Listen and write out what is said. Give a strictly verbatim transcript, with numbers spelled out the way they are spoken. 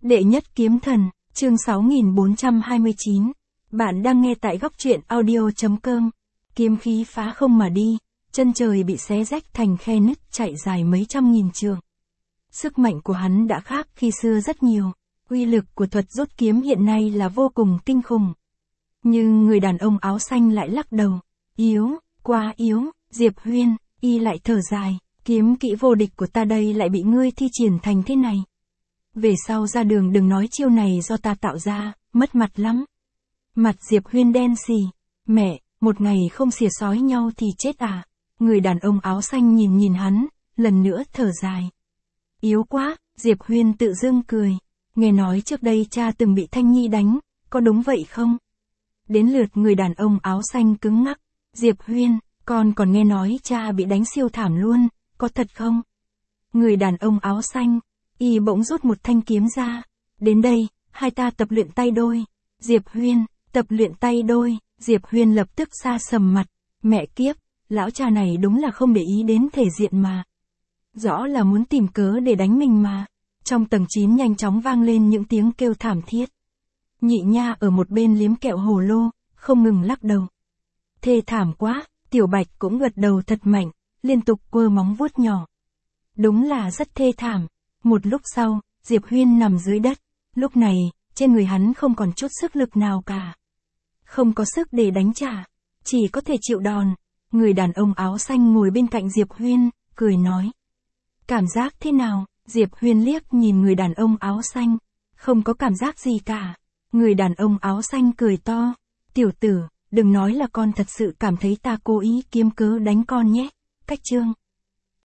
Đệ nhất kiếm thần, chương sáu nghìn bốn trăm hai mươi chín. Bạn đang nghe tại góc truyện audio chấm com. Kiếm khí phá không mà đi, chân trời bị xé rách thành khe nứt chạy dài mấy trăm nghìn trượng. Sức mạnh của hắn đã khác khi xưa rất nhiều, uy lực của thuật rút kiếm hiện nay là vô cùng kinh khủng. Nhưng người đàn ông áo xanh lại lắc đầu, yếu, quá yếu, Diệp Huyên, y lại thở dài, kiếm kỹ vô địch của ta đây lại bị ngươi thi triển thành thế này. Về sau ra đường đừng nói chiêu này do ta tạo ra, mất mặt lắm. Mặt Diệp Huyên đen xì, mẹ, một ngày không xìa sói nhau thì chết à. Người đàn ông áo xanh nhìn nhìn hắn, lần nữa thở dài. Yếu quá, Diệp Huyên tự dưng cười, nghe nói trước đây cha từng bị Thanh Nhi đánh, có đúng vậy không? Đến lượt người đàn ông áo xanh cứng ngắc, Diệp Huyên, con còn nghe nói cha bị đánh siêu thảm luôn, có thật không? Người đàn ông áo xanh, y bỗng rút một thanh kiếm ra, đến đây, hai ta tập luyện tay đôi. Diệp Huyên, tập luyện tay đôi, Diệp Huyên lập tức sa sầm mặt, mẹ kiếp, lão cha này đúng là không để ý đến thể diện mà. Rõ là muốn tìm cớ để đánh mình mà. Trong tầng chín nhanh chóng vang lên những tiếng kêu thảm thiết. Nhị nha ở một bên liếm kẹo hồ lô, không ngừng lắc đầu. Thê thảm quá, Tiểu Bạch cũng gật đầu thật mạnh, liên tục quơ móng vuốt nhỏ. Đúng là rất thê thảm. Một lúc sau, Diệp Huyên nằm dưới đất, lúc này, trên người hắn không còn chút sức lực nào cả. Không có sức để đánh trả, chỉ có thể chịu đòn. Người đàn ông áo xanh ngồi bên cạnh Diệp Huyên, cười nói. Cảm giác thế nào? Diệp Huyên liếc nhìn người đàn ông áo xanh, không có cảm giác gì cả. Người đàn ông áo xanh cười to, tiểu tử, đừng nói là con thật sự cảm thấy ta cố ý kiếm cớ đánh con nhé. Cách chương